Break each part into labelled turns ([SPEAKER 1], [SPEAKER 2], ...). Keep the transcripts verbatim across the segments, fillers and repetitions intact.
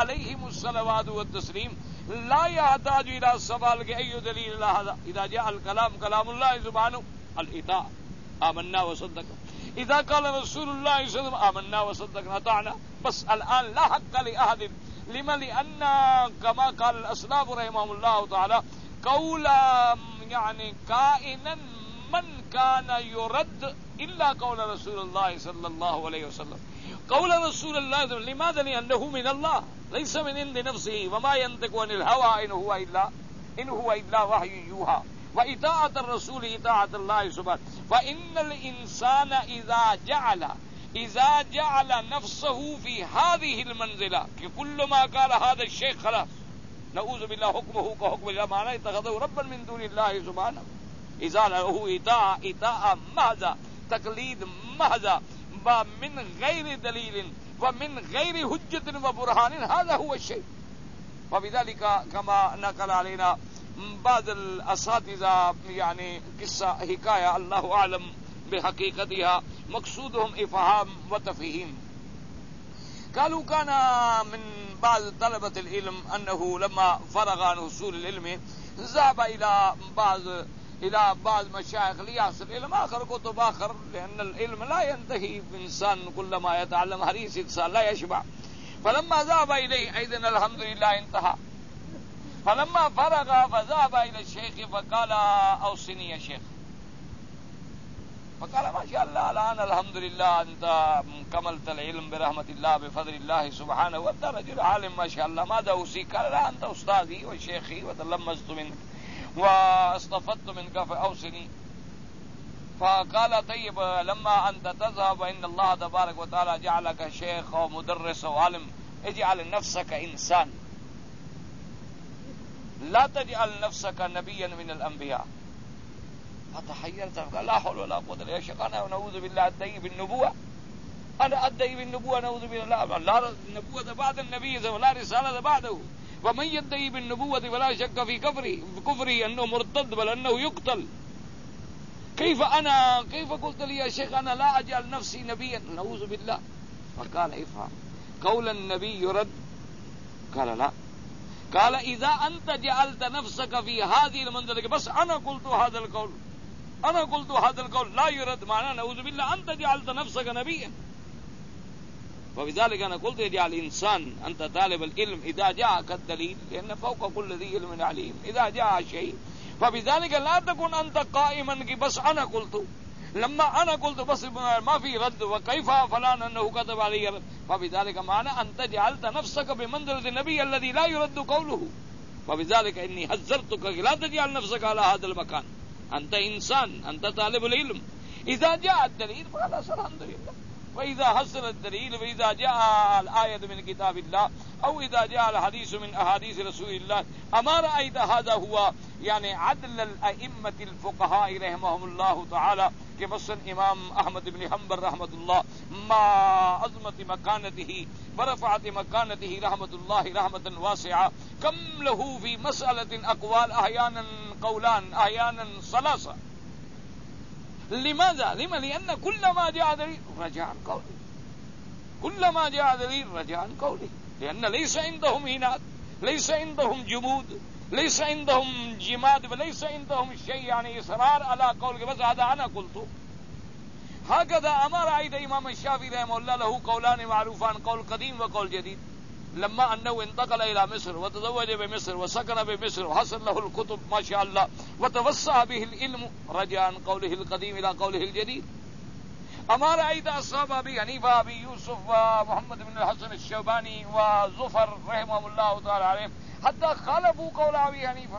[SPEAKER 1] علیہم الصلوات والتسلیم لا يحتاج الى سوال کہ ای دلیل لهذا اذا جاء الكلام كلام الله سبحانه الاطاعة آمنا وصدقنا اذا قال رسول الله صلى الله عليه وسلم آمنا وصدقنا اطعنا. بس الان لا حق لأحد لما لأن كما قال الأسلاف رحمهم الله تعالى قولا يعني كائنا من كان يرد إلا قول رسول الله صلى الله عليه وسلم. قول رسول الله لماذا؟ لأنه من الله ليس من عند نفسه وما ينطق عن الهوى إن هو إلا إن هو إلا وحي يوحى. وإطاعة الرسول إطاعة الله سبحانه. فإن الإنسان إذا جعل إذا جعل نفسه في هذه المنزلة كل ما قال هذا الشيخ خلاص نعوذ بالله حكمه كحكم الله معنى اتخذه ربا من دون الله سبحانه. إذا له إطاعة إطاعة محضة تقليد محضة من غير دليل ومن غير حجة وبرهان هذا هو الشيء. وبذلك كما نقل علينا بعض الأساتذة يعني قصة حكاية الله أعلم بحقيقتها مقصودهم إفهام وتفهيم. قالوا كان من بعض طلبة العلم أنه لما فرغ عن حصول العلم ذهب إلى بعض إلى بعض مشايخ ليحصل علم آخر كتب آخر لأن العلم لا ينتهي بإنسان كلما يتعلم حريص إنسان لا يشبع. فلما ذهب إليه أيضا الحمد لله انتهى. فلما فرغ فذهب إلى الشيخ فقال أوصني يا شيخ. فقال ما شاء الله الآن الحمد لله أنت كملت العلم برحمة الله بفضل الله سبحانه وأنت رجل عالم ما شاء الله ماذا أوصيك؟ قال لا أنت أستاذي وشيخي وتلمذت منك واستفدت منك فأوصني. فقال طيب لما أنت تذهب إن الله تبارك وتعالى جعلك شيخ ومدرس وعالم اجعل نفسك إنسان لا تجعل نفسك نبيا من الأنبياء. فتحيرت قال لا حول ولا قوة إلا بالله أنا ونعوذ بالله أدعي بالنبوة أنا أدعي بالنبوة نعوذ بالله لا نبوة بعد النبي ولا رسالة بعده. ومن يدعي بالنبوة فلا شك في كفره كفره أنه مرتد بل أنه يقتل. كيف أنا كيف قلت لي يا شيخ أنا لا أجعل نفسي نبيا نعوذ بالله. فقال افهم قول النبي يرد؟ قال لا. قال إذا أنت جعلت نفسك في هذه المنزلة بس أنا قلت هذا القول أنا قلت هذا القول لا يرد معناه نعوذ بالله أنت جعلت نفسك نبيا. وبذلك أنا قلت اجعل إنسان أنت طالب العلم إذا جاءك الدليل لأن فوق كل ذي علم عليم إذا جاء شيء فبذلك لا تكن أنت قائما بس أنا قلت لما أنا قلت بس ما في رد وكيف فلان أنه كتب علي رد. فبذلك معنى أنت جعلت نفسك بمنزلة النبي الذي لا يرد قوله. وبذلك إني حذرتك لا تجعل نفسك على هذا المكان أنت إنسان أنت طالب العلم إذا جاء الدليل فخلاص الحمد لله. وإذا حصل الدليل وإذا جاء الآية من كتاب الله أو إذا جاء الحديث من أحاديث رسول الله أما رأيت هذا هو يعني عدل الأئمة الفقهاء رحمهم الله تعالى كمثل إمام أحمد بن حنبل رحمة الله مع عظمة مكانته ورفعة مكانته رحمة الله رحمة واسعة كم له في مسألة أقوال أحيانا قولان أحيانا ثلاثة. لماذا؟ لما لأن كل ما جاء دليل رجع عن قوله كل ما جاء دليل رجع عن قوله لأن ليس عندهم عناد ليس عندهم جمود ليس عندهم جماد وليس عندهم شيء يعني إصرار على قولك بس هذا أنا قلت. هكذا أما رأيت إمام الشافعي رحمه الله له قولان معروفان قول قديم وقول جديد. لما أنه انتقل إلى مصر وتزوج بمصر وسكن بمصر وحصل له الكتب ما شاء الله وتوسع به العلم رجع عن قوله القديم إلى قوله الجديد. أما رأيت أصحاب أبي حنيفة أبي يوسف ومحمد بن الحسن الشيباني وزفر رحمهم الله تعالى عليهم حتى خالفوا قول أبي حنيفة.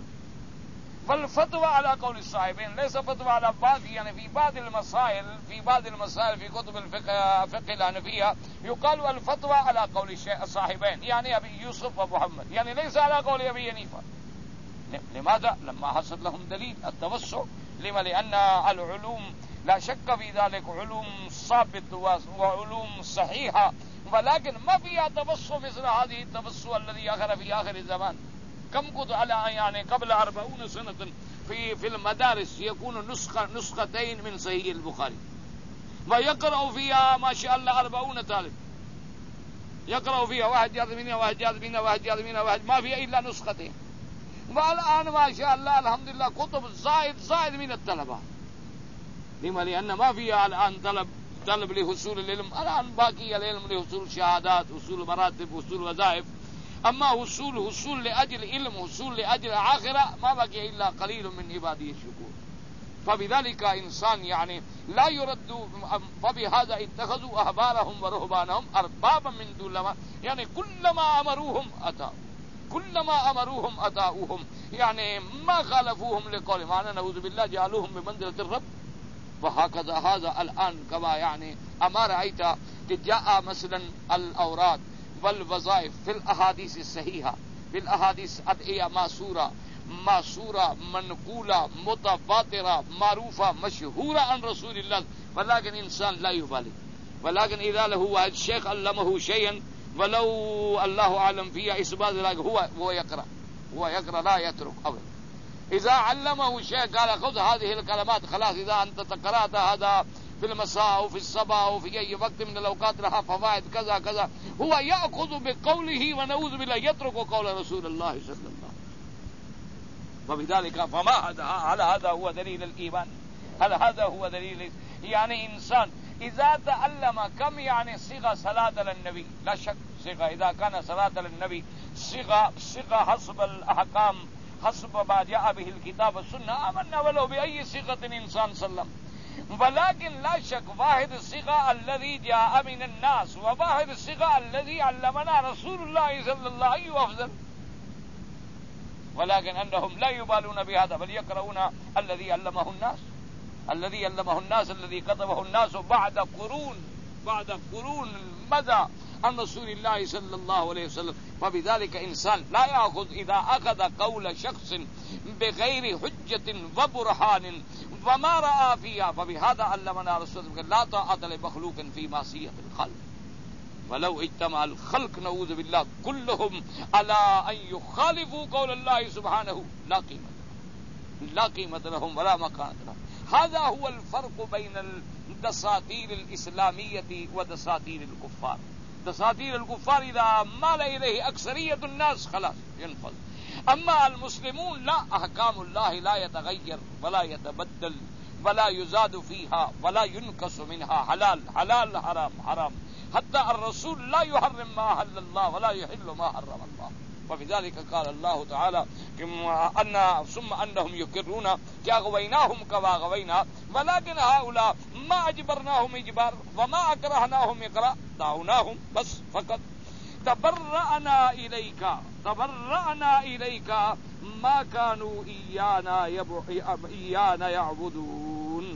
[SPEAKER 1] فالفتوى على قول الصاحبين ليس فتوى على بعض يعني في بعض المسائل في بعض المسائل في كتب الفقه فقه الحنفية يقال الفتوى على قول الصاحبين يعني أبي يوسف ومحمد يعني ليس على قول أبي حنيفة. لماذا؟ لما حصل لهم دليل التوسع. لما؟ لأن العلوم لا شك في ذلك علوم ثابت وعلوم صحيحة ولكن ما فيها توسع مثل هذه التوسع الذي أخر في آخر الزمان. كم كنت على يعني قبل أربعون سنة في في المدارس يكون نسخة نسختين من صحيح البخاري ويقرأ فيها ما شاء الله أربعون طالب يقرأ فيها واحد جاد منها واحد جاد منها واحد جاد منها واحد ما فيها إلا نسختين. والآن ما شاء الله الحمد لله كتب زائد زائد من الطلبة. لما؟ لأن ما فيها الآن طلب طلب لحصول العلم، الآن باقي العلم لحصول شهادات، حصول مراتب، حصول وظائف. أما حصول حصول لأجل علم، حصول لأجل آخرة، ما بقي إلا قليل من عبادي الشكور. فبذلك إنسان يعني لا يرد. فبهذا اتخذوا أحبارهم ورهبانهم أربابا من دون الله، يعني كلما أمروهم أتوا، كلما أمروهم أطاعوهم، يعني ما خالفوهم لقول معنا نعوذ بالله جعلوهم بمنزلة الرب. وهكذا هذا الآن كما يعني أما رأيت جاء مثلا الأوراد والوظائف في الأحاديث الصحيحة، في الأحاديث أدعية ماسورة ماسورة منقولة متواترة معروفة مشهورة عن رسول الله، ولكن إنسان لا يبالي. ولكن إذا له واحد شيخ علمه شيئا ولو الله أعلم فيها إثبات، هو هو يقرأ هو يقرأ لا يترك أبدا. إذا علمه شيء قال خذ هذه الكلمات خلاص، إذا أنت قرأت هذا في المساء أو في الصباح أو في أي وقت من الأوقات لها فوائد كذا كذا، هو يأخذ بقوله ونعوذ بالله يترك قول رسول الله صلى الله عليه وسلم. وبذلك فما هذا هل هذا هو دليل الإيمان؟ هل هذا هو دليل؟ يعني إنسان إذا تعلم كم يعني صيغة صلاة للنبي، لا شك صيغة إذا كان صلاة للنبي صيغة صيغة حسب الأحكام حسب ما جاء به الكتاب والسنة آمنا ولو بأي صيغة إنسان سلم. ولكن لا شك واحد الصيغة الذي جاء من الناس وواحد الصيغة الذي علمنا رسول الله صلى الله عليه وسلم أفضل. ولكن أنهم لا يبالون بهذا بل يقرؤون الذي علمه الناس، الذي علمه الناس الذي كتبه الناس بعد قرون بعد قرون مدى عن رسول الله صلى الله عليه وسلم. فبذلك إنسان لا يأخذ إذا أخذ قول شخص بغير حجة وبرهان وما رأى فيها. فبهذا علمنا رسول الله لا طاعة لمخلوق في معصية الخلق، ولو اجتمع الخلق نعوذ بالله كلهم على أن يخالفوا قول الله سبحانه لا قيمة لا قيمة لهم ولا مكانة لهم. هذا هو الفرق بين الدساتير الإسلامية ودساتير الكفار. دساتير الكفار إذا مال إليه أكثرية الناس خلاص ينفذ، أما المسلمون لا، أحكام الله لا يتغير ولا يتبدل ولا يزاد فيها ولا ينقص منها، حلال حلال حرام حرام، حتى الرسول لا يحرم ما أحل الله ولا يحل ما حرم الله. وبذلك قال الله تعالى أن ثم أنهم يقرون كأغويناهم كما غوينا ولكن هؤلاء ما أجبرناهم إجبار وما أكرهناهم إكراه دعوناهم بس فقط. تبرأنا إليك تبرأنا إليك ما كانوا إيانا إيانا يعبدون،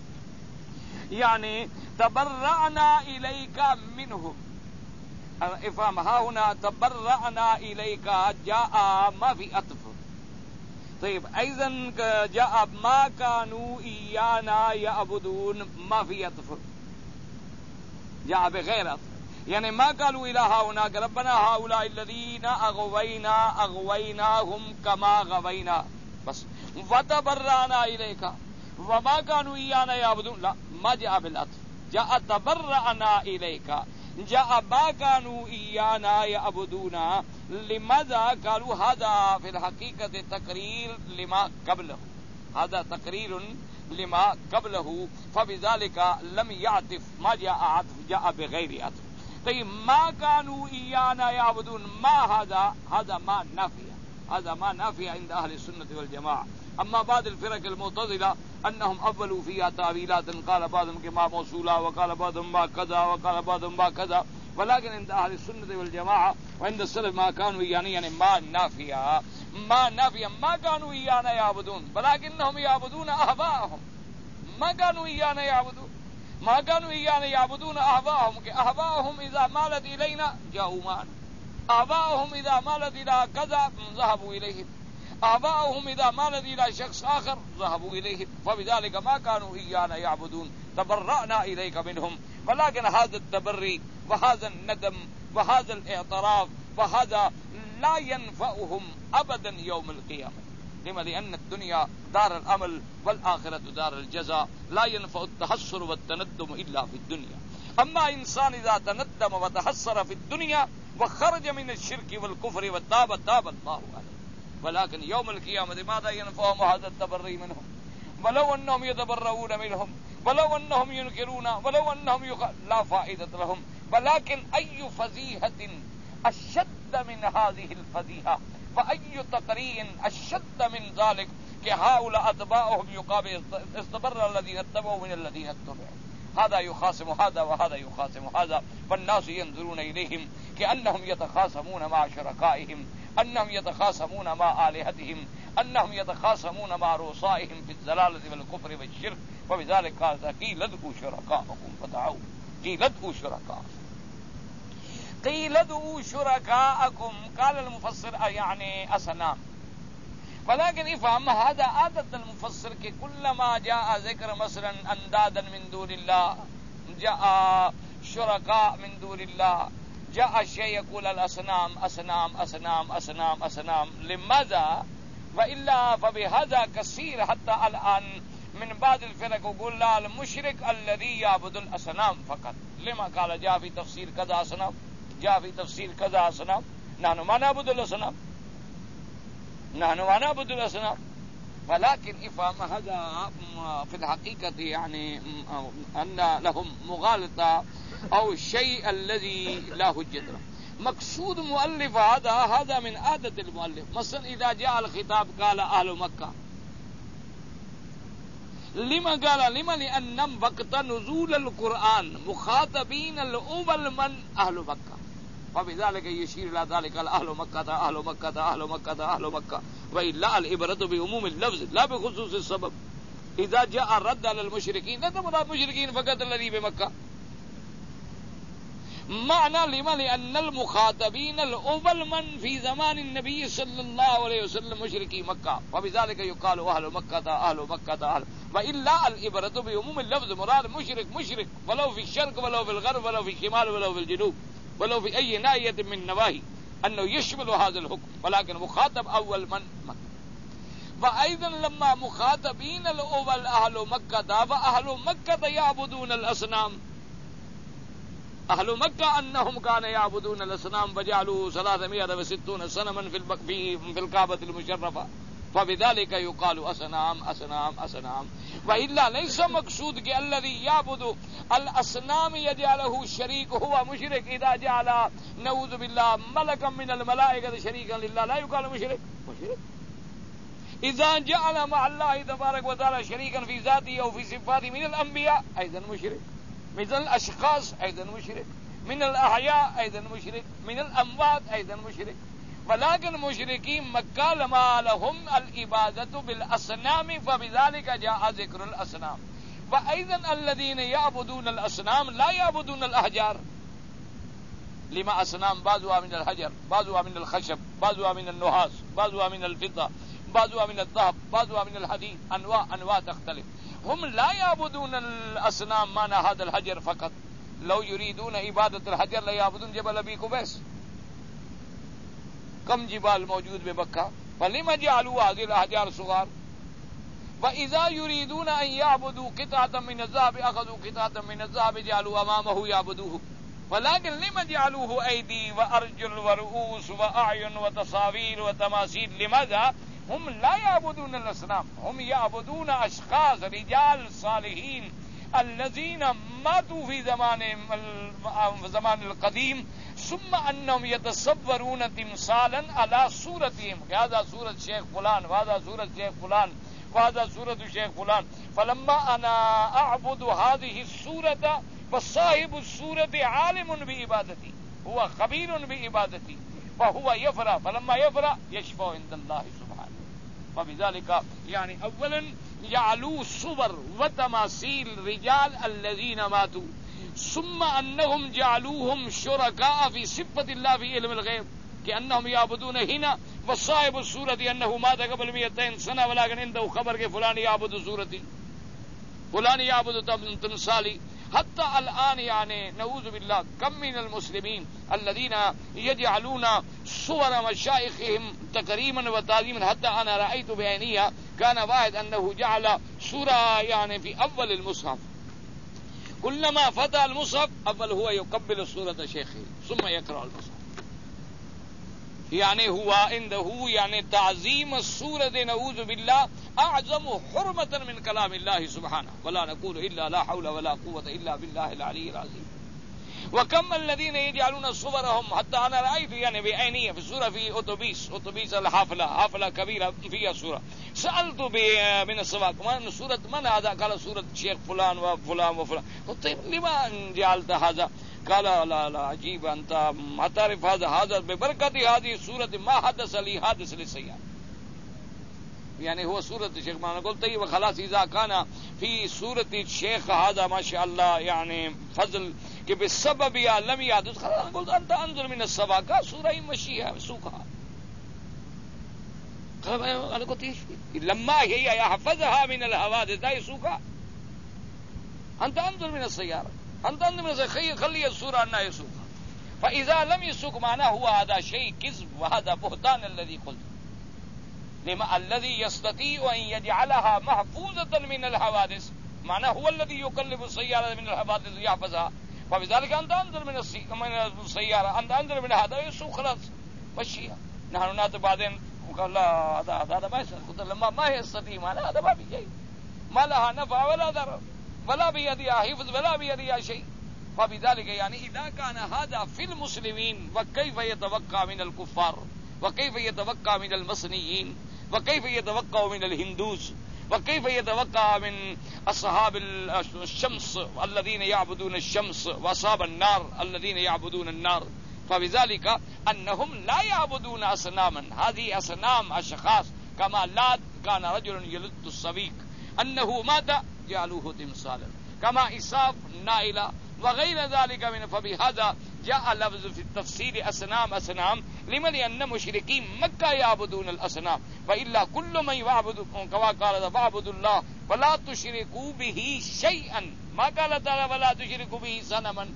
[SPEAKER 1] يعني تبرأنا إليك منهم. افهم ها هنا تبرأنا إليك جاء ما في أطف. طيب أيضا جاء ما كانوا إيانا يعبدون ما في أطف، جاء بغير أطف، يعني ما قالوا إلى هؤلاء ربنا هؤلاء الذين أغوينا أغويناهم كما غوينا بس. وتبرأنا إليك وما كانوا إيانا يعبدون لا، ما جاء بالأطف، جاء تبرأنا إليك، جاء ما كانوا إيانا يعبدون. لماذا قالوا هذا في الحقيقة تقرير لما قبله، هذا تقرير لما قبله، فبذلك لم يعطف، ما جاء عطف جاء بغير عطف. طيب ما كانوا إيانا يعبدون ما هذا هذا ما نافية، هذا ما نافية عند أهل السنة والجماعة. أما بعض الفرق المعتزلة أنهم أولوا فيها تأويلات، قال بعضهم كما موصولة وقال بعضهم ما كذا وقال بعضهم ما كذا، ولكن عند أهل السنة والجماعة وعند السلف ما كانوا يعني يعني ما نافية ما نافية ما كانوا إيانا يعبدون، ولكنهم يعبدون أهواءهم، ما كانوا إيانا يعبدون ما كانوا إيانا يعبدون أهواءهم. أهواءهم إذا مالت إلينا جاءوا معنا، أهواءهم إذا مالت إلى كذا ذهبوا إليهم، آباؤهم إذا مالت إلى شخص آخر ذهبوا إليه. فبذلك ما كانوا إيانا يعبدون تبرأنا إليك منهم. ولكن هذا التبري وهذا الندم وهذا الاعتراف وهذا لا ينفعهم أبدا يوم القيامة. لما؟ لأن الدنيا دار الأمل والآخرة دار الجزاء، لا ينفع التحسر والتندم إلا في الدنيا. اما انسان اذا تندم وتحسر في الدنيا وخرج من الشرك والكفر وتاب تاب الله عليه ولكن يوم القيامة ماذا ينفعهم هذا التبري منهم ولو انهم يتبرؤون منهم ولو انهم ينكرون ولو انهم يخ... لا فائدة لهم. ولكن اي فضيحة اشد من هذه الفضيحة واي تقريع اشد من ذلك کہ هؤلاء اتباعهم يقابل استبر الذين اتبعوا من الذين اتبعوا. هذا يخاصم هذا وهذا يخاصم هذا والناس ينظرون اليهم كأنهم يتخاصمون مع شركائهم انهم يتخاصمون مع آلهتهم انهم يتخاصمون مع رؤسائهم في الضلالة والكفر والشرك. وبذلك قال قيل ادعوا شركاءكم فدعوا قيل ادعوا شركاءكم قيل ادعوا شركاءكم قال المفسر يعني أصنام. ولكن افهم هذا عادة المفسر کہ كلما جاء ذكر مثلا اندادا من دون الله جاء شركاء من دون الله جاء الشيء يقول الأصنام أصنام أصنام أصنام أصنام. لماذا؟ وإلا فبهذا كثير حتى الآن من بعض الفرق يقول لا المشرك الذي يعبد الأصنام فقط. لما قال جاء في تفسير كذا أصنام جاء في تفسير كذا أصنام. نحن ما نعبد الأصنام نحن ما نعبد الأصنام. ولكن افهم هذا في الحقيقة يعني أن لهم مغالطة أو الشيء الذي لا حجة له. مقصود مؤلف هذا هذا من عادة المؤلف. مثلا إذا جاء الخطاب قال أهل مكة لما قال لما لأن وقت نزول القرآن مخاطبين الأول من أهل مكة وبذلك يشير إلى ذلك أهل مكة أهل مكة أهل مكة أهل مكة. وإلا العبرة بعموم اللفظ لا بخصوص السبب. إذا جاء الرد على المشركين لا مراد المشركين فقط الذي بمكة. معنى لما لأن المخاطبين الأول من في زمان النبي صلى الله عليه وسلم مشركي مكة وبذلك يقال أهل مكة أهل مكة أهل. وإلا العبرة بعموم اللفظ مراد مشرك مشرك ولو في الشرق ولو في الغرب ولو في الشمال ولو في الجنوب ولو في أي ناحية من نواحي أنه يشمل هذا الحكم. ولكن مخاطب أول من مكة. وأيضا لما مخاطبين الأول أهل مكة وأهل مكة يعبدون الأصنام أهل مكة أنهم كانوا يعبدون الأصنام وجعلوا ثلاثمائة وستين صنما في في في الكعبة المشرفة فبذلك يقال أصنام أصنام أصنام. وإلا ليس مقصود کہ الذي يعبد الأصنام يجعله شريك هو مشرك. إذا جعل نعوذ بالله ملكا من الملائكة شريكا لله لا يقال مشرك مشرك. إذا جعل مع الله تبارك وتعالى شريكا في ذاته أو في صفاته من الأنبياء أيضا مشرك. من الأشخاص أيضا مشرك. من الأحياء أيضا مشرك. من الأموات أيضا مشرك. ولكن مشركين مكة لما لهم العبادة بالأصنام فبذلك جاء ذكر الأصنام. وأيضا الذين يعبدون الأصنام لا يعبدون الأحجار. لما أصنام بعضها من الحجر بعضها من الخشب بعضها من النحاس بعضها من الفضة بعضها من الذهب بعضها من الحديد أنواع أنواع تختلف. هم لا يعبدون الأصنام معنى هذا الحجر فقط. لو يريدون عبادة الحجر لا يعبدون جبل أبي قبيس. كم جبال موجود بمكة فلما جعلوا هذه الأحجار صغار. وإذا يريدون أن يعبدوا قطعة من الذهب أخذوا قطعة من الذهب جعلوا أمامه يعبدوه. ولكن لما جعلوه أيدي وأرجل ورؤوس وأعين وتصاوير وتماثيل؟ لماذا؟ هم لا يعبدون الأصنام هم يعبدون أشخاص رجال صالحين الذين ماتوا في زمان زمان القديم ثم أنهم يتصورون تمثالا على صورتهم. هذا صورة شيخ فلان وهذا صورة شيخ فلان وهذا صورة شيخ فلان. فلما أنا أعبد هذه الصورة فصاحب الصورة عالم بعبادتي هو خبير بعبادتي فهو يفرح. فلما يفرح يشفع عند الله سبحانه. وبذلك يعني أولا جعلوا صور وتماثيل رجال الذين ماتوا ثم أنهم جعلوهم شركاء في صفة الله في علم الغيب كأنهم يعبدون هنا وصاحب الصورة أنه مات قبل مئتين سنة ولكن عنده خبر کہ فلان يعبد صورتي فلان يعبد تمثالي. حتى الآن يعني نعوذ بالله كم من المسلمين الذين يجعلون صور مشايخهم تكريما وتعظيما. حتى أنا رأيت بعيني كان واحد أنه جعل صورة يعني في أول المصحف كلما فتح المصحف اول هو يقبل سورة شيخه ثم يقرأ المصحف. يعني هو عنده يعني تعظيم السورة نعوذ بالله أعظم حرمة من كلام الله سبحانه، ولا نقول إلا لا حول ولا قوة إلا بالله العلي العظيم. وكم الذين يجعلون صورهم، حتى أنا رأيت يعني بعيني في السورة في أوتوبيس أوتوبيس الحافلة حافلة كبيرة فيها سورة، سألت من السواق من سورة من هذا؟ قال سورة شيخ فلان وفلان وفلان. قلت لما جعلت هذا؟ قال لا لا عجيب أنت ما تعرف هذا هذا ببركة هذه السورة ما حدث لي حادث للسيارة. يعني هو سورة الشيخ. ما أنا قلت طيب خلاص إذا كان في سورة الشيخ هذا ما شاء الله يعني فضل کہ بالسبب یا لم يحدث، خلاص قلت أنت أنظر من السبا کا سورة مشيئة سوكها. أنا قلت إيش لما هي يحفظها من الحوادث لا يسوكها. أنت أنظر من السيارة، أنت أنظر من السيارة خلي السورة أنها يسوكها. فإذا لم يسوك معناه هو هذا شيء كذب وهذا بهتان الذي قلت. لما الذي يستطيع أن يجعلها محفوظة من الحوادث معناه هو الذي يقلب السيارة من الحوادث يحفظها. فبذلك أنت أنظر من السيارة، أنت أنظر من هذا يسوق خلاص مشيها. نحن نات بعدين قال لا هذا هذا ما يستطيع، لما ما يستطيع معناه هذا ما بيجي، ما لها نفع ولا ضرر ولا بيدها حفظ ولا بيدها شيء. فبذلك يعني إذا كان هذا في المسلمين وكيف يتوقع من الكفار، وكيف يتوقع من المصنيين، وكيف يتوقع من الهندوس، وكيف يتوقع من أصحاب الشمس الذين يعبدون الشمس وأصحاب النار الذين يعبدون النار. فبذلك أنهم لا يعبدون أصناما، هذه أصنام أشخاص. كما لات كان رجل يلد السبيك أنه مات جعلوه تمثالا، كما إساف نائلة وغير ذلك من. فبهذا جاء لفظ في التفسير أصنام أصنام لمن لأن مشركين مكة يعبدون الأصنام، وإلا كل من يعبد كما قال فاعبدوا الله ولا تشركوا به شيئا. ما قال تعالى ولا تشركوا به صنما،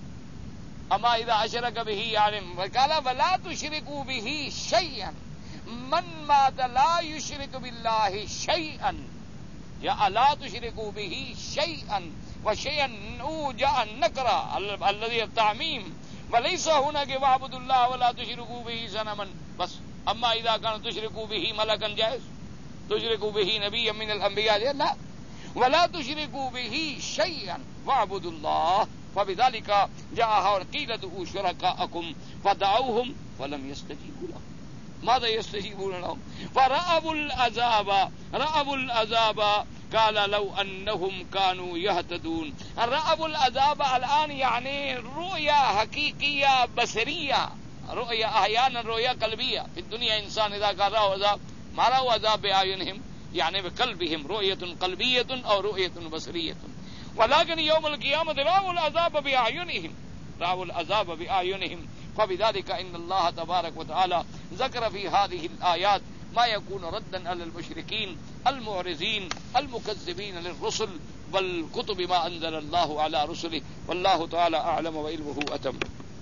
[SPEAKER 1] أما إذا أشرك به يعني قال ولا تشركوا به شيئا. من مات لا يشرك بالله شيئا يا لا تشركوا به شيئا، وشيئا جاء النكرة الذي التعميم، وليس هناك واعبدوا الله ولا تشركوا به صنما بس. أما إذا كان تشركوا به ملكا جائز، تشركوا به نبيا من الأنبياء لا، ولا تشركوا به شيئا واعبدوا الله. فبذلك جاء قيل ادعوا شركاءكم فدعوهم فلم يستجيبوا لهم. ماذا يستجيبون لهم؟ فرأوا العذاب رأوا العذاب قال لو أنهم كانوا يهتدون. رأوا العذاب الآن يعني رؤيا حقيقية بصرية، رؤيا أحيانا رؤيا قلبية. في الدنيا إنسان إذا كان رأوا عذاب ما رأوا عذاب بأعينهم يعني بقلبهم، رؤية قلبية أو رؤية بصرية. ولكن يوم القيامة رأوا العذاب بأعينهم، رأوا العذاب بأعينهم. فبذلك إن الله تبارك وتعالى ذكر في هذه الآيات ما يكون ردا على المشركين المعرضين المكذبين للرسل والكتب ما أنزل الله على رسله. والله تعالى أعلم وعلمه أتم.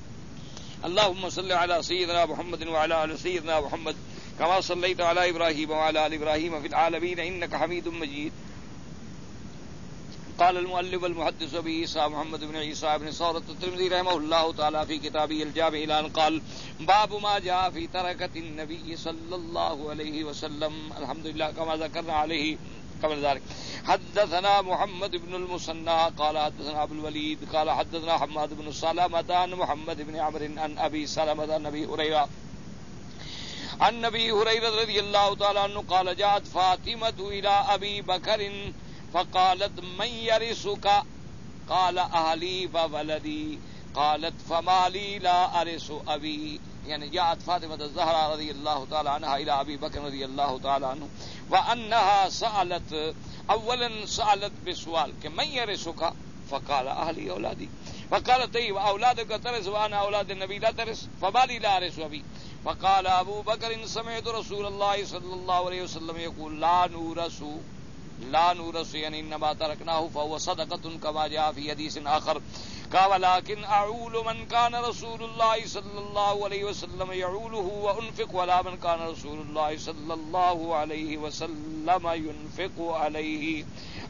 [SPEAKER 1] اللهم صل على سيدنا محمد وعلى آل سيدنا محمد كما صليت على إبراهيم وعلى آل إبراهيم في العالمين إنك حميد مجيد. قال المؤلف المحدث أبي عيسى محمد بن عيسى بن ثورة الترمذي رحمه الله تعالى في كتابه الجامع إلى أن قال باب ما جاء في تركة النبي صلى الله عليه وسلم. الحمد لله كما ذكرنا عليه قبل ذلك. حدثنا محمد بن المثنى قال حدثنا أبو الوليد قال حدثنا حماد بن سلمة عن محمد بن عمرو عن أبي سلمة عن أبي هريرة عن أبي هريرة رضي الله تعالى عنه قال جاءت فاطمة إلى أبي بكر فقالت من يرثك؟ قال أهلي وولدي. قالت فما لي لا أرث أبي. يعني جاءت فاطمة الزهراء رضي الله تعالى عنها إلى أبي بكر رضي الله تعالى عنه وأنها سألت، أولا سألت بسؤال من يرثك؟ فقال أهلي أولادي. فقالت طيب أولادك ترث وأنا أولاد النبي لا ترث؟ فما لي لا أرث أبي. فقال أبو بكر سمعت رسول الله صلى الله عليه وسلم يقول لا نورث لا نورث يعني إنما تركناه فهو صدقة كما جاء في حديث آخر. قال ولكن أعول من كان رسول الله صلى الله عليه وسلم يعوله وأنفق ولا من كان رسول الله صلى الله عليه وسلم ينفق عليه.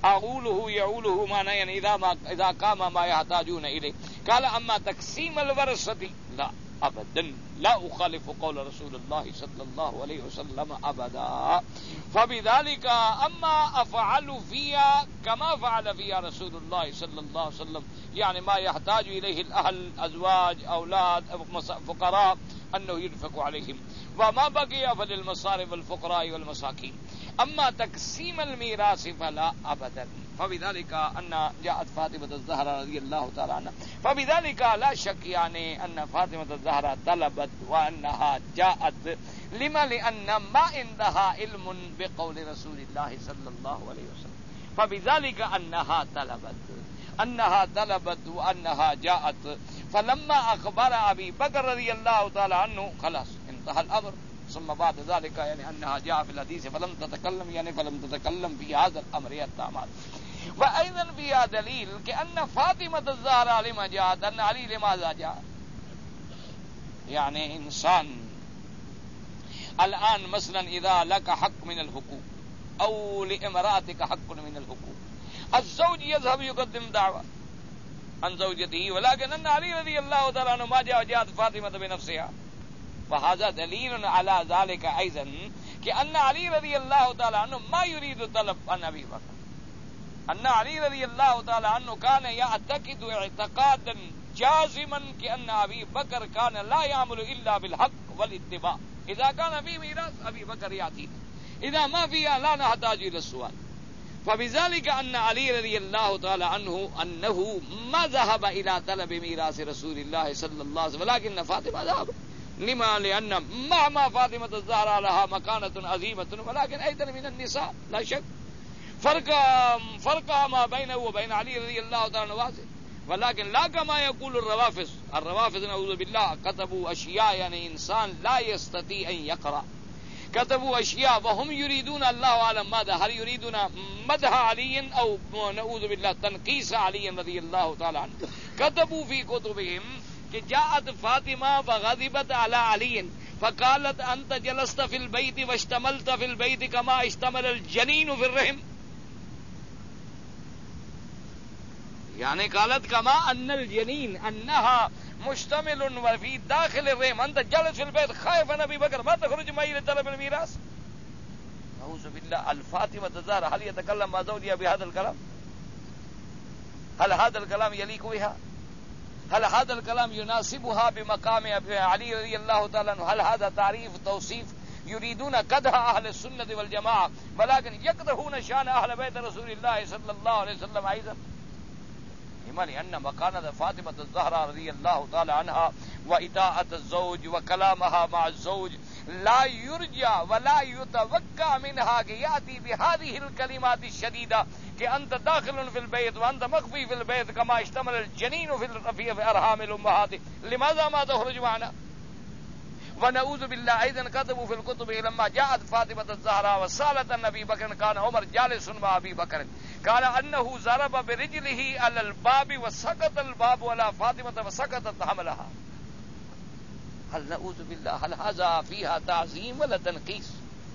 [SPEAKER 1] أعوله يعوله معنى يعني إذا ما إذا قام ما يحتاجون إليه. قال أما تقسيم الورثة لا أبدا لا أخالف قول رسول الله صلى الله عليه وسلم أبدا. فبذلك أما أفعل فيها كما فعل فيها رسول الله صلى الله عليه وسلم، يعني ما يحتاج إليه الأهل أزواج أولاد فقراء أنه ينفق عليهم، وما بقي فللمصارف والفقراء والمساكين. أما تقسيم الميراث فلا أبدا. فبذلك أن جاءت فاطمة الزهراء رضي الله تعالى عنها، فبذلك لا شك يعني أن فاطمة الزهراء طلبت وأنها جاءت لما لأن ما عندها علم بقول رسول الله صلى الله عليه وسلم، فبذلك أنها طلبت أنها طلبت وأنها جاءت. فلما أخبر أبي بكر رضي الله تعالى عنه خلاص انتهى الأمر. ثم بعد ذلك يعني أنها جاء في الحديث فلم تتكلم يعني فلم تتكلم في هذا الأمر يا التامات. وأيضا فيها دليل كأن فاطمة الزهراء لما جاءت أن علي لماذا جاء. يعني إنسان الآن مثلا إذا لك حق من الحقوق أو لامرأتك حق من الحقوق، الزوج يذهب يقدم دعوة عن زوجته، ولكن أن علي رضي الله تعالى عنه ما جاء جاءت فاطمة بنفسها. فهذا دليل على ذلك أيضا كأن علي رضي الله تعالى عنه ما يريد طلب عن أبي بكر، أن علي رضي الله تعالى عنه كان يعتقد اعتقادا جازما كأن أبي بكر كان لا يعمل إلا بالحق والاتباع. إذا كان في ميراث أبي بكر يأتينا، إذا ما فيها لا نحتاج إلى السؤال. فبذلك أن علي رضي الله تعالى عنه أنه ما ذهب إلى طلب ميراث رسول الله صلى الله عليه وسلم، ولكن فاطمة ذهب. لما؟ لأن مع ما فاطمة الزهراء لها مكانة عظيمة، ولكن أيضا من النساء لا شك. فرق فرق ما بينه وبين علي رضي الله تعالى عنه واضح، ولكن لا كما يقول الروافض. الروافض نعوذ بالله كتبوا أشياء يعني إنسان لا يستطيع أن يقرأ، كتبوا أشياء وهم يريدون الله أعلم ماذا، هل يريدون مدح علي أو نعوذ بالله تنقيص علي رضي الله تعالى عنه. كتبوا في كتبهم کہ جاءت فاطمہ فغضبت على علي فقالت أنت جلست في البيت واشتملت في البيت كما اشتمل الجنين في الرحم. يعني قالت كما أن الجنين أنها مشتمل وفي داخل الرحم، أنت جالس في البيت خائفا أبي بكر ما تخرج معي لطلب الميراث. أعوذ بالله. الفاطمة الزهراء هل يتكلم مع زوجها بهذا الكلام؟ هل هذا الكلام يليق بها؟ هل هذا الكلام يناسبها بمقام علي رضي الله تعالى عنه؟ هل هذا تعريف توصيف؟ يريدون قدح أهل السنة والجماعة ولكن يقدحون شان أهل بيت رسول الله صلى الله عليه وسلم أيضا. لما؟ لأن مكانة فاطمة الزهراء رضي الله تعالى عنها وإطاعة الزوج وكلامها مع الزوج لا يرجى ولا يتوقع منها کہ يأتي بهذه الكلمات الشديدة کہ أنت داخل في البيت وأنت مخفي في البيت كما اشتمل الجنين في في أرحام الأمهات، لماذا ما تخرج معنا؟ ونعوذ بالله. أيضا كتبوا في الكتب لما جاءت فاطمة الزهراء وسألت عن أبي بكر كان عمر جالس مع أبي بكر قال أنه ضرب برجله على الباب وسقط الباب على فاطمة وسقطت حملها. هل نعوذ بالله هل هذا فيها تعظيم ولا تنقيص؟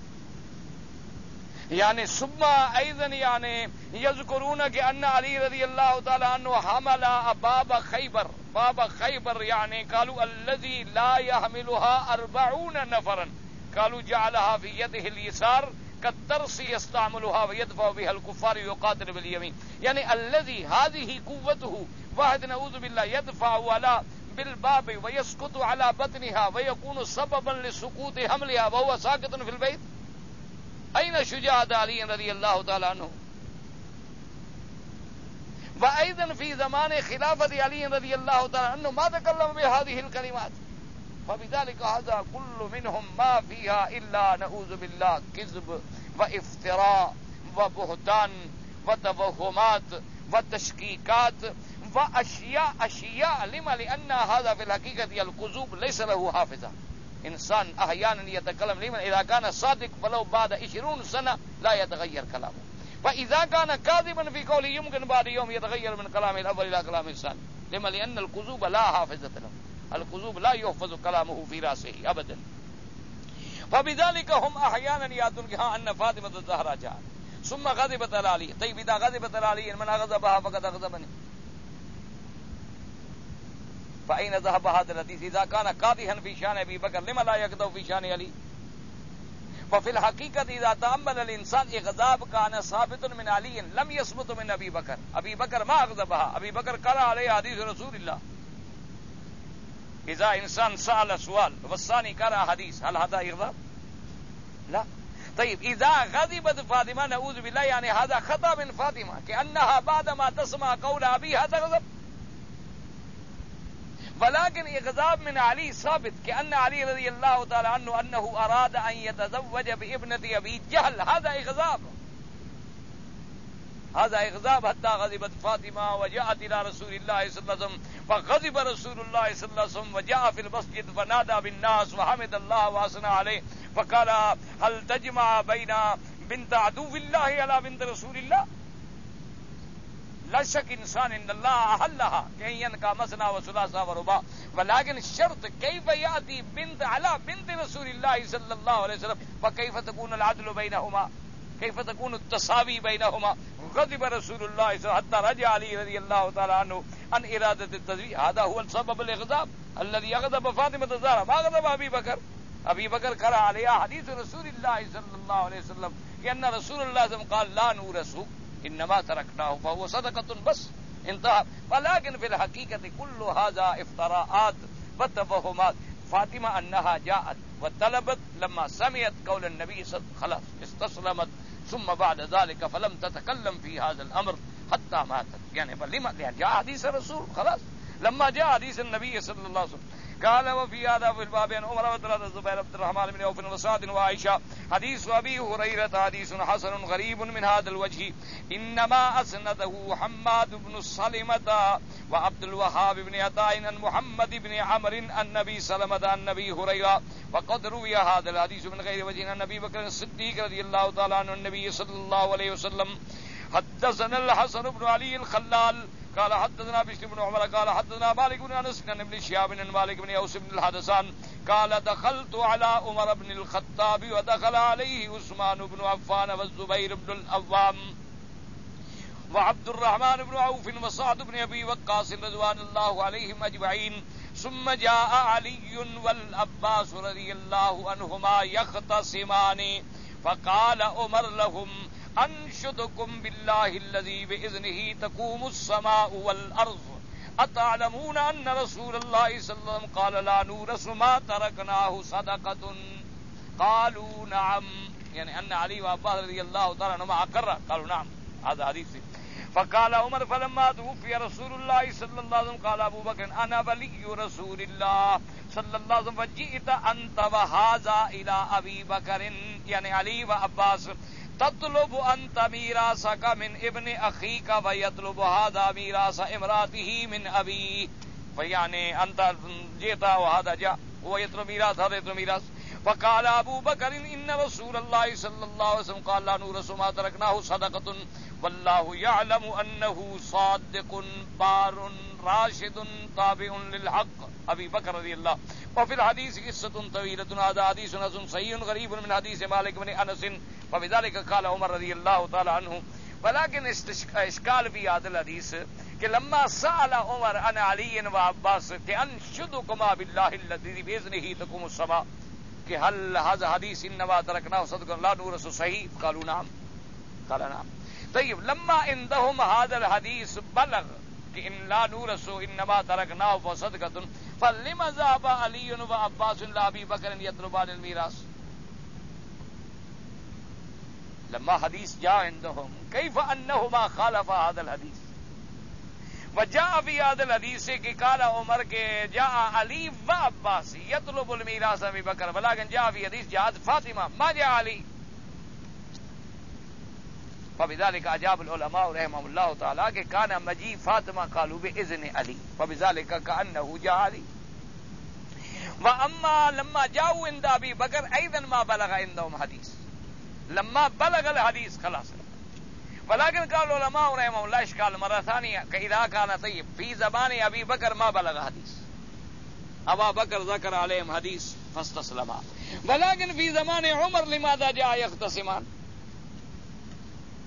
[SPEAKER 1] يعني ثم أيضا يعني يذكرون كأن علي رضي الله تعالى عنه حمل باب خيبر. باب خيبر يعني قالوا الذي لا يحملها أربعون نفرا، قالوا جعلها في يده اليسار كالترس يستعملها ويدفع بها الكفار يقاتل باليمين. يعني الذي هذه قوته واحد نعوذ بالله يدفع على بالباب ويسقط على بطنها ويكون سببا لسقوط حملها وهو ساقط في البيت. أين شجاعة علي رضي الله تعالى عنه؟ وأيضا في زمان خلافة علي رضي الله تعالى عنه ما تكلم بهذه الكلمات. فبذلك هذا كل منهم ما فيها إلا نعوذ بالله كذب وافتراء وبهتان وتوهمات وتشكيكات وأشياء أشياء. لما؟ لأن هذا في الحقيقة الكذوب ليس له حافظة. إنسان أحيانا يتكلم لمن إذا كان صادق ولو بعد عشرون سنة لا يتغير كلامه، فإذا كان كاذبا في قوله يمكن بعد يوم يتغير من كلام الأول إلى كلام الثاني. لما؟ لأن الكذوب لا حافظة له، الكذوب لا يحفظ كلامه في رأسه أبدا. فبذلك هم أحيانا يأتون أن فاطمة الزهراء جاءت ثم غضبت على علي. طيب اذا غضبت على علي من غضبها فقد غضبني. فأين ذهب هذا الحديث اذا كان قادحا في شان ابي بكر لما لا يغضب في شان علي؟ وفي الحقيقة اذا تأمل الانسان اغضاب كان ثابت من علي لم يثبت من ابي بكر. ابي بكر ما اغضبها، ابي بكر قال عليه حديث رسول الله. اذا انسان سأل سؤال والثاني قرأ حديث هل هذا اغضاب؟ لا. طيب اذا غضبت فاطمة نعوذ بالله يعني هذا خطأ من فاطمة كأنها بعدما تسمع قول ابيها تغضب، ولكن اغضاب من علي ثابت كأن علي رضي الله تعالى عنه انه اراد ان يتزوج بابنة ابي جهل. هذا اغضاب، هذا اغضاب حتى غضبت فاطمة وجاءت الى رسول الله صلى الله عليه وسلم فغضب رسول الله صلى الله عليه وسلم وجاء في المسجد فنادى بالناس وحمد الله واثنى عليه فقال هل تجمع بين بنت عدو الله على بنت رسول الله؟ لا شك انسان ان الله احلها كي ينكا مثنى وثلاث ورباع، ولكن الشرط كيف ياتي بنت على بنت رسول الله صلى الله عليه وسلم، فكيف تكون العدل بينهما، كيف تكون التساوي بينهما؟ غضب رسول الله صلى الله عليه وسلم حتى رجع علي رضي الله تعالى عنه عن اراده التزويج. هذا هو السبب الاغضاب الذي يغضب فاطمه الزهراء، ما غضب ابي بكر. ابي بكر قرأ عليها حديث رسول الله صلى الله عليه وسلم لان رسول الله صلى الله عليه وسلم قال لا نورث انما تركناه فهو صدقه بس انتهى. ولكن في الحقيقه كل هذا افتراءات وتوهمات. فاطمه انها جاءت وطلبت لما سمعت قول النبي صلى الله عليه وسلم خلاص استسلمت، ثم بعد ذلك فلم تتكلم في هذا الامر حتى ماتت. يعني فلما يعني جاء حديث الرسول خلاص. لما جاء حديث النبي صلى الله عليه وسلم قال وفي هذا في الباب عن عمر وطلحة الزبير عبد الرحمن بن عوف وسعد وعائشة. حديث أبي هريرة حديث حسن غريب من هذا الوجه، إنما أسنده حماد بن سلمة وعبد الوهاب بن عطاء عن محمد بن عمرو النبي سلمة عن النبي هريرة، وقد روي هذا الحديث من غير وجه عن النبي بكر الصديق رضي الله تعالى عنه النبي صلى الله عليه وسلم. حدثنا الحسن بن علي الخلال قال حدثنا بشر بن عمر قال حدثنا مالك بن انس بن ابن شهاب بن مالك بن اوس بن الحدثان قال دخلت على عمر بن الخطاب ودخل عليه عثمان بن عفان والزبير بن العوام وعبد الرحمن بن عوف وسعد بن ابي وقاص رضوان الله عليهم اجمعين. ثم جاء علي والعباس رضي الله عنهما يختصمان فقال عمر لهم انشدكم بالله الذي باذنه تقوم السماء والارض اتعلمون ان رسول الله صلى الله عليه وسلم قال لا نورث ما تركناه صدقه؟ قالوا نعم، يعني ان علي وعباس رضي الله تعالى عنهما اقر قالوا نعم هذا حديث. فقال عمر فلما توفي رسول الله صلى الله عليه وسلم قال ابو بكر انا ولي رسول الله صلى الله عليه وسلم فجئت انت وهذا الى ابي بكر يعني علي وعباس تطلب انت میراثك من ابن اخيك ويطلب هذا میراث امراته من ابي، فيعني انت جئت وهذا جاء هو يطلب ميراث هذا يطلب ميراث. فقال ابو بكر ان رسول الله صلى الله عليه وسلم قال لا نورث ما تركناه صدقه والله يعلم انه صادق بار راشد تابع للحق. ابي بكر رضي الله. وفي الحديث قصه طويله هذا حديث حسن صحيح غريب من حديث مالك بن انس فبذلك قال عمر رضي الله تعالى عنه. ولكن اشكال في هذا الحديث کہ لما سأل عمر عن علي وعباس کہ انشدكما بالله الذي باذنه تقوم السماء کہ هل هذا حديث انما تركناه صدقا لا نورث صحيح؟ قالوا نعم قال نعم. طيب لما عندهم هذا الحديث بلغ کہ ان لا نورث انما تركناه فصدقه فلما ذهب علي وعباس الى ابي بكر يطلبان الميراث؟ لما حديث جاء عندهم كيف انهما خالف هذا الحديث؟ وجاء في هذا الحديث کہ قال عمر کہ جاء علي وعباس يطلب الميراث ابي بكر، ولكن جاء في حديث جاءت فاطمه ما جاء علي. فبذلك اجاب العلماء رحمهم الله تعالى کہ كان مجيء فاطمه قالوا باذن علي فبذلك كانه جاء علي. واما لما جاءوا عند ابي بكر ايضا ما بلغ عندهم حديث، لما بلغ الحديث خلاص. ولكن قال العلماء رحمهم الله اشكال مره ثانيه كاذا كان طيب في زمان ابي بكر ما بلغ حديث ابا بكر ذكر عليهم حديث فاستسلما، ولكن في زمان عمر لماذا جاء يختصمان؟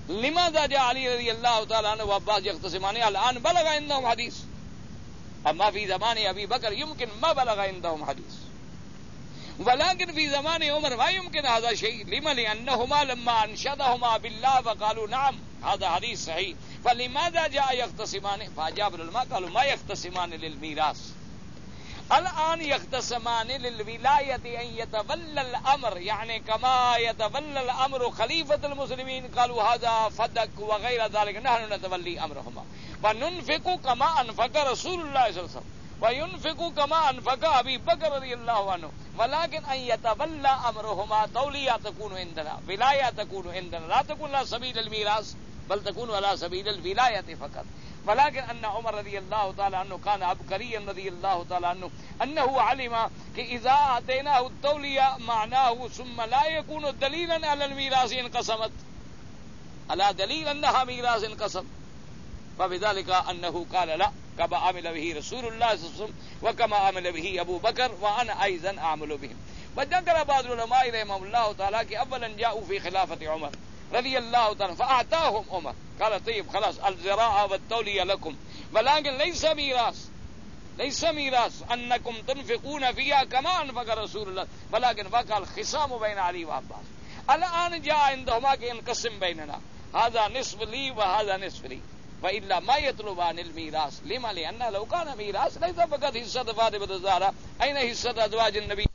[SPEAKER 1] لماذا جاء علي رضي الله تعالى عنه وعباس يختصمان الآن بلغ عندهم حديث، اما في زمان ابي بكر يمكن ما بلغ عندهم حديث، ولكن في زمان عمر ما يمكن هذا شيء. لما؟ لأنهما لما أنشدهما بالله فقالوا نعم هذا حديث صحيح، فلماذا جاء يختصمان؟ فأجاب العلماء قالوا ما يختصمان للميراث، الآن يختصمان للولاية أن يتولى الأمر، يعني كما يتولى الأمر خليفة المسلمين قالوا هذا فدك وغير ذلك، نحن نتولي أمرهما وننفق كما أنفق رسول الله صلى الله عليه وسلم وينفق كما أنفق أبي بكر رضي الله عنه، ولكن أن يتولى أمرهما تولية تكون عندنا، ولاية تكون عندنا، لا تكون على سبيل الميراث بل تكون على سبيل الولاية فقط. ولكن أن عمر رضي الله تعالى عنه كان عبقريا رضي الله تعالى عنه أنه علم کہ إذا أعطيناه التولية معناه ثم لا يكون دليلا على الميراث انقسمت، على دليل أنها ميراث انقسم، فبذلك أنه قال لا كما عمل به رسول الله صلى الله عليه وسلم وكما عمل به أبو بكر وأنا أيضا أعمل بهم. وذكر بعض العلماء رحمهم الله تعالى کہ اولا جاءوا في خلافة عمر رضي الله تعالى فأعطاهم عمر قال طيب خلاص الزراعة والتولية لكم، ولكن ليس ميراث، ليس ميراث أنكم تنفقون فيها كما أنفق رسول الله، ولكن وقع الخصام بين علي وعباس. الآن جاء عندهما کہ انقسم بيننا، هذا نصف لي وهذا نصف لي، وإلا ما يطلبان الميراث. لما؟ لأن لو كان ميراث ليس فقط حصة فاطمة الزهراء، أين حصة أزواج النبي